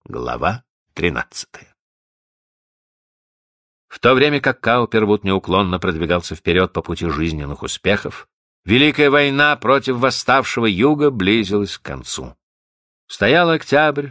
Глава 13. В то время как Каупервуд неуклонно продвигался вперед по пути жизненных успехов, Великая война против восставшего Юга близилась к концу. Стоял октябрь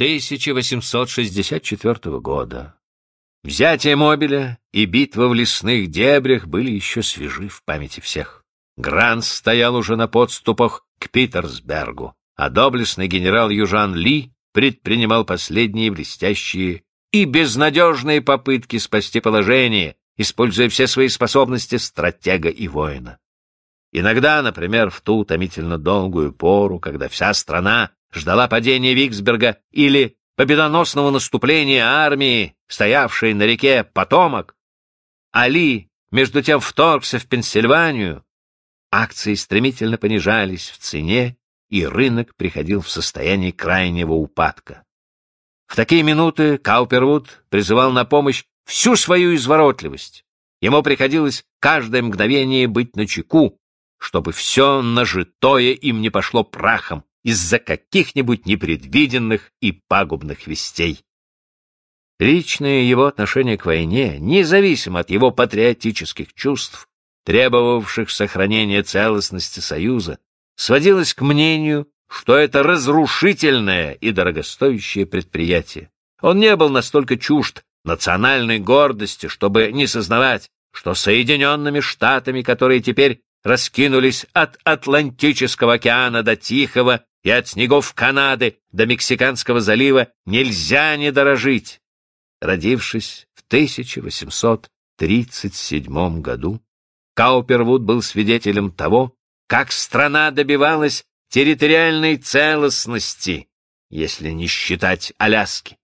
1864 года. Взятие Мобиля и битва в лесных дебрях были еще свежи в памяти всех. Грант стоял уже на подступах к Питерсбергу, а доблестный генерал Южан Ли предпринимал последние блестящие и безнадежные попытки спасти положение, используя все свои способности стратега и воина. Иногда, например, в ту томительно долгую пору, когда вся страна ждала падения Виксберга или победоносного наступления армии, стоявшей на реке Потомак, Ли между тем вторгся в Пенсильванию, акции стремительно понижались в цене, и рынок приходил в состояние крайнего упадка. В такие минуты Каупервуд призывал на помощь всю свою изворотливость. Ему приходилось каждое мгновение быть начеку, чтобы все нажитое им не пошло прахом из-за каких-нибудь непредвиденных и пагубных вестей. Личное его отношение к войне, независимо от его патриотических чувств, требовавших сохранения целостности Союза, сводилось к мнению, что это разрушительное и дорогостоящее предприятие. Он не был настолько чужд национальной гордости, чтобы не сознавать, что Соединенными Штатами, которые теперь раскинулись от Атлантического океана до Тихого и от снегов Канады до Мексиканского залива, нельзя не дорожить. Родившись в 1837 году, Каупервуд был свидетелем того, как страна добивалась территориальной целостности, если не считать Аляски.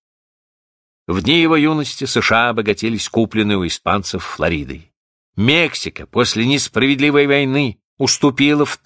В дни его юности США обогатились купленной у испанцев Флоридой. Мексика после несправедливой войны уступила в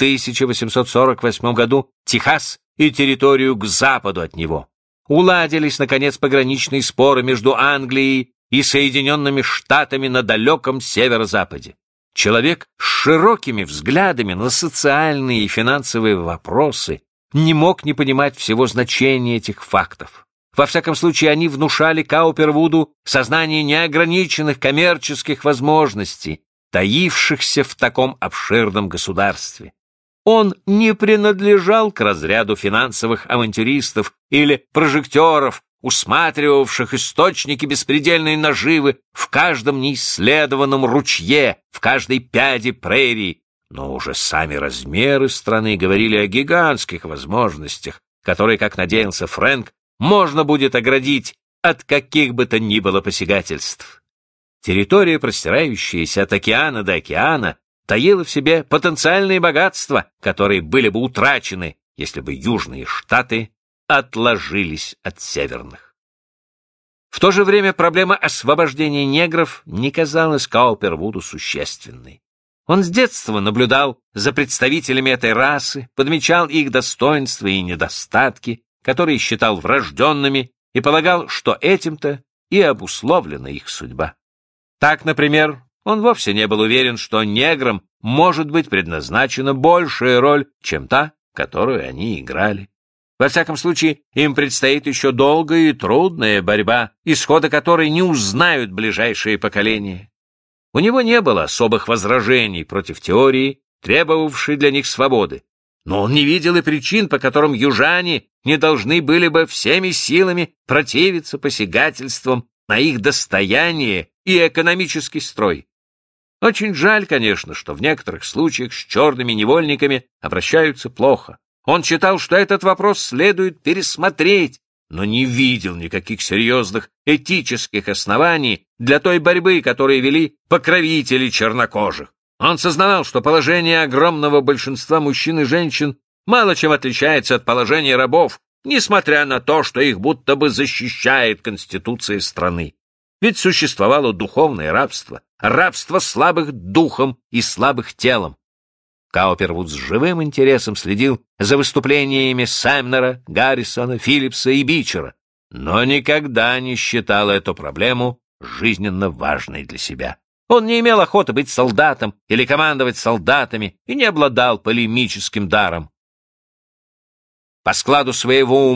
1848 году Техас и территорию к западу от него. Уладились, наконец, пограничные споры между Англией и Соединенными Штатами на далеком северо-западе. Человек с широкими взглядами на социальные и финансовые вопросы не мог не понимать всего значения этих фактов. Во всяком случае, они внушали Каупервуду сознание неограниченных коммерческих возможностей, таившихся в таком обширном государстве. Он не принадлежал к разряду финансовых авантюристов или прожекторов, усматривавших источники беспредельной наживы в каждом неисследованном ручье, в каждой пяде прерий, но уже сами размеры страны говорили о гигантских возможностях, которые, как надеялся Фрэнк, можно будет оградить от каких бы то ни было посягательств. Территория, простирающаяся от океана до океана, таила в себе потенциальные богатства, которые были бы утрачены, если бы Южные Штаты отложились от северных. В то же время проблема освобождения негров не казалась Каупервуду существенной. Он с детства наблюдал за представителями этой расы, подмечал их достоинства и недостатки, которые считал врожденными, и полагал, что этим-то и обусловлена их судьба. Так, например, он вовсе не был уверен, что неграм может быть предназначена большая роль, чем та, которую они играли. Во всяком случае, им предстоит еще долгая и трудная борьба, исхода которой не узнают ближайшие поколения. У него не было особых возражений против теории, требовавшей для них свободы, но он не видел и причин, по которым южане не должны были бы всеми силами противиться посягательствам на их достояние и экономический строй. Очень жаль, конечно, что в некоторых случаях с черными невольниками обращаются плохо. Он считал, что этот вопрос следует пересмотреть, но не видел никаких серьезных этических оснований для той борьбы, которую вели покровители чернокожих. Он сознавал, что положение огромного большинства мужчин и женщин мало чем отличается от положения рабов, несмотря на то, что их будто бы защищает Конституция страны. Ведь существовало духовное рабство, рабство слабых духом и слабых телом. Каупервуд с живым интересом следил за выступлениями Самнера, Гаррисона, Филлипса и Бичера, но никогда не считал эту проблему жизненно важной для себя. Он не имел охоты быть солдатом или командовать солдатами и не обладал полемическим даром. По складу своего ума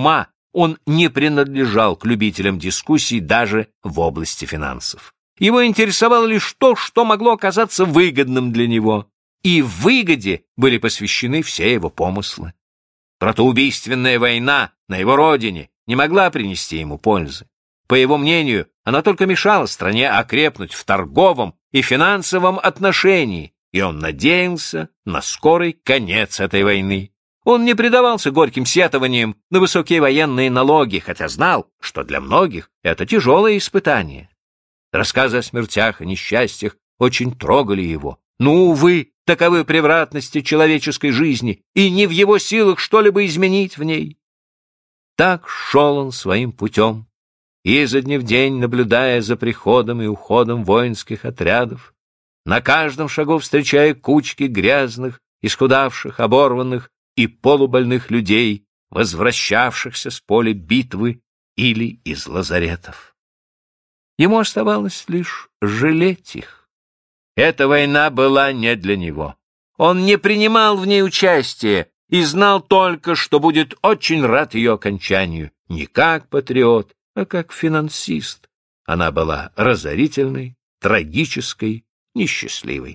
он не принадлежал к любителям дискуссий даже в области финансов. Его интересовало лишь то, что могло оказаться выгодным для него, и в выгоде были посвящены все его помыслы. Братоубийственная война на его родине не могла принести ему пользы. По его мнению, она только мешала стране окрепнуть в торговом и финансовом отношении, и он надеялся на скорый конец этой войны. Он не предавался горьким сетованиям на высокие военные налоги, хотя знал, что для многих это тяжелое испытание. Рассказы о смертях и несчастьях очень трогали его. Но, увы, таковы превратности человеческой жизни, и не в его силах что-либо изменить в ней. Так шел он своим путем, изо дня в день наблюдая за приходом и уходом воинских отрядов, на каждом шагу встречая кучки грязных, исхудавших, оборванных и полубольных людей, возвращавшихся с поля битвы или из лазаретов. Ему оставалось лишь жалеть их. Эта война была не для него. Он не принимал в ней участия и знал только, что будет очень рад ее окончанию, не как патриот, а как финансист. Она была разорительной, трагической, несчастливой.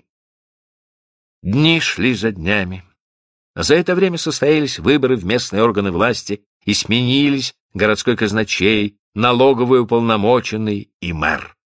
Дни шли за днями. За это время состоялись выборы в местные органы власти и сменились городской казначей, налоговый уполномоченный и мэр.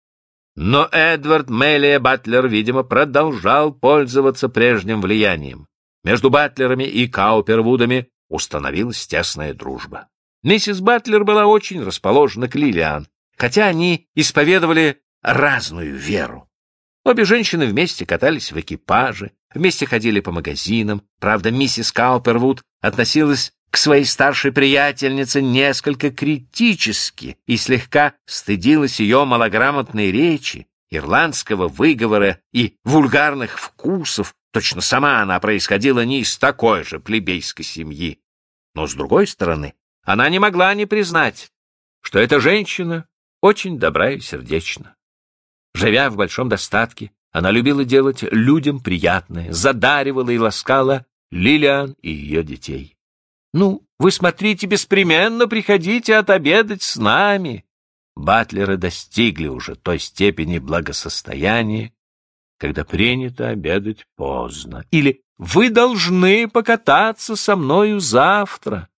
Но Эдвард Мелия Батлер, видимо, продолжал пользоваться прежним влиянием. Между Батлерами и Каупервудами установилась тесная дружба. Миссис Батлер была очень расположена к Лилиан, хотя они исповедовали разную веру. Обе женщины вместе катались в экипаже, вместе ходили по магазинам. Правда, миссис Каупервуд относилась к своей старшей приятельнице несколько критически и слегка стыдилась ее малограмотной речи, ирландского выговора и вульгарных вкусов. Точно сама она происходила не из такой же плебейской семьи. Но, с другой стороны, она не могла не признать, что эта женщина очень добра и сердечна. Живя в большом достатке, она любила делать людям приятное, задаривала и ласкала Лилиан и ее детей. «Ну, вы смотрите, беспременно приходите отобедать с нами». Батлеры достигли уже той степени благосостояния, когда принято обедать поздно. Или «Вы должны покататься со мною завтра».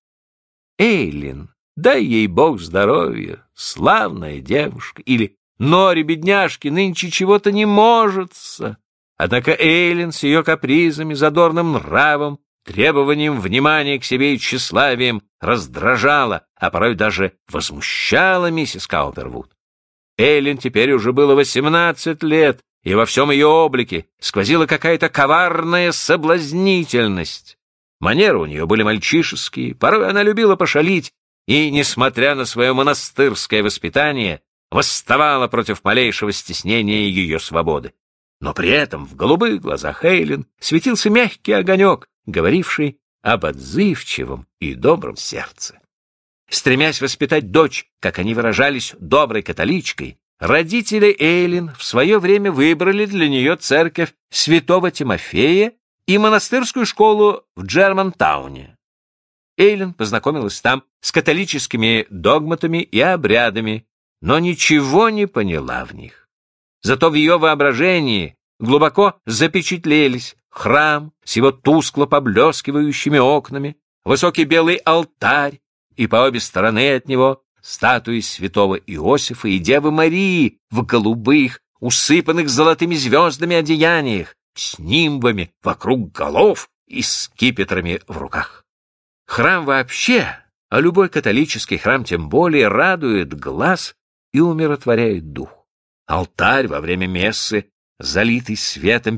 Эйлин, дай ей Бог здоровья, славная девушка. Или «Нори, бедняжки, нынче чего-то не можется». Однако Эйлин с ее капризами, задорным нравом, требованием внимания к себе и тщеславием раздражала, а порой даже возмущала миссис Каупервуд. Эйлин теперь уже было 18 лет, и во всем ее облике сквозила какая-то коварная соблазнительность. Манеры у нее были мальчишеские, порой она любила пошалить, и, несмотря на свое монастырское воспитание, восставала против малейшего стеснения ее свободы. Но при этом в голубых глазах Эйлин светился мягкий огонек, говоривший об отзывчивом и добром сердце. Стремясь воспитать дочь, как они выражались, доброй католичкой, родители Эйлин в свое время выбрали для нее церковь святого Тимофея и монастырскую школу в Джермантауне. Эйлин познакомилась там с католическими догматами и обрядами, но ничего не поняла в них. Зато в ее воображении глубоко запечатлелись храм с его тускло поблескивающими окнами, высокий белый алтарь и по обе стороны от него статуи святого Иосифа и Девы Марии в голубых, усыпанных золотыми звездами одеяниях, с нимбами вокруг голов и скипетрами в руках. Храм вообще, а любой католический храм тем более, радует глаз и умиротворяет дух. Алтарь во время мессы, залитый светом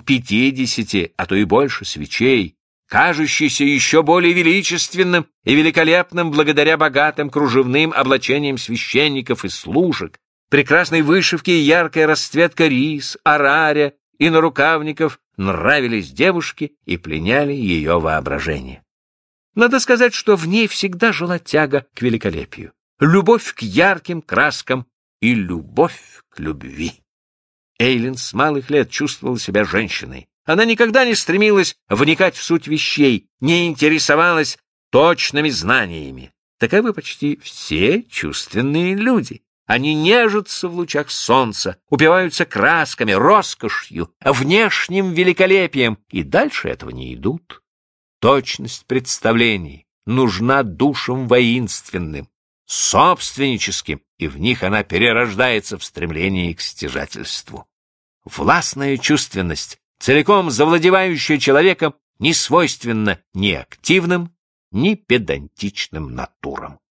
50, а то и больше свечей, кажущийся еще более величественным и великолепным благодаря богатым кружевным облачениям священников и служек, прекрасной вышивке и яркая расцветка рис, араря и нарукавников нравились девушке и пленяли ее воображение. Надо сказать, что в ней всегда жила тяга к великолепию, любовь к ярким краскам и любовь к любви. Эйлин с малых лет чувствовала себя женщиной. Она никогда не стремилась вникать в суть вещей, не интересовалась точными знаниями. Таковы почти все чувственные люди. Они нежатся в лучах солнца, упиваются красками, роскошью, внешним великолепием, и дальше этого не идут. Точность представлений нужна душам воинственным, собственническим, и в них она перерождается в стремлении к стяжательству. Властная чувственность, целиком завладевающая человеком, не свойственна ни активным, ни педантичным натурам.